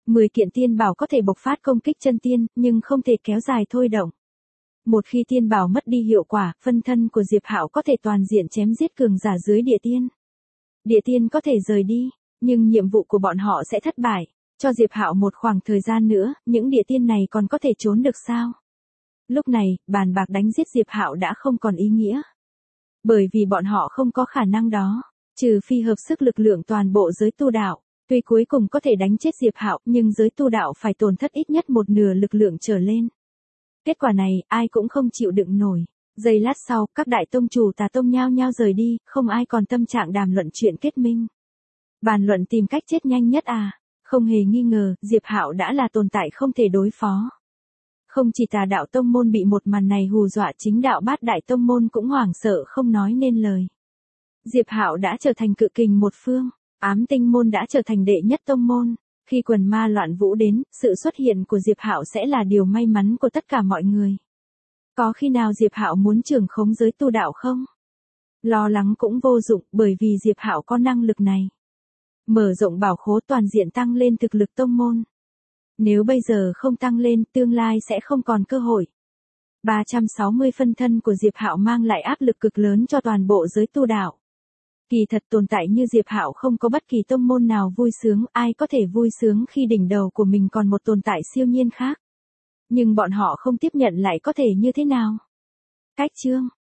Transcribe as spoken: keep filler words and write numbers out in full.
mười kiện tiên bảo có thể bộc phát công kích chân tiên, nhưng không thể kéo dài thôi động. Một khi tiên bảo mất đi hiệu quả, phân thân của Diệp Hạo có thể toàn diện chém giết cường giả dưới địa tiên. Địa tiên có thể rời đi, nhưng nhiệm vụ của bọn họ sẽ thất bại. Cho Diệp Hạo một khoảng thời gian nữa, những địa tiên này còn có thể trốn được sao? Lúc này, bàn bạc đánh giết Diệp Hạo đã không còn ý nghĩa. Bởi vì bọn họ không có khả năng đó, trừ phi hợp sức lực lượng toàn bộ giới tu đạo. Tuy cuối cùng có thể đánh chết Diệp Hạo, nhưng giới tu đạo phải tổn thất ít nhất một nửa lực lượng trở lên. Kết quả này, ai cũng không chịu đựng nổi. Giây lát sau, các đại tông chủ Tà Tông nhao nhao rời đi, không ai còn tâm trạng đàm luận chuyện kết minh. Bàn luận tìm cách chết nhanh nhất à? Không hề nghi ngờ, Diệp Hạo đã là tồn tại không thể đối phó. Không chỉ Tà đạo tông môn bị một màn này hù dọa, chính đạo Bát đại tông môn cũng hoảng sợ không nói nên lời. Diệp Hạo đã trở thành cự kình một phương. Ám tinh môn đã trở thành đệ nhất tông môn. Khi quần ma loạn vũ đến, sự xuất hiện của Diệp Hạo sẽ là điều may mắn của tất cả mọi người. Có khi nào Diệp Hạo muốn trưởng khống giới tu đạo không? Lo lắng cũng vô dụng, bởi vì Diệp Hạo có năng lực này. Mở rộng bảo khố toàn diện tăng lên thực lực tông môn. Nếu bây giờ không tăng lên, tương lai sẽ không còn cơ hội. ba trăm sáu mươi phân thân của Diệp Hạo mang lại áp lực cực lớn cho toàn bộ giới tu đạo. Kỳ thật tồn tại như Diệp Hạo không có bất kỳ tông môn nào vui sướng, ai có thể vui sướng khi đỉnh đầu của mình còn một tồn tại siêu nhiên khác. Nhưng bọn họ không tiếp nhận lại có thể như thế nào? Cách chương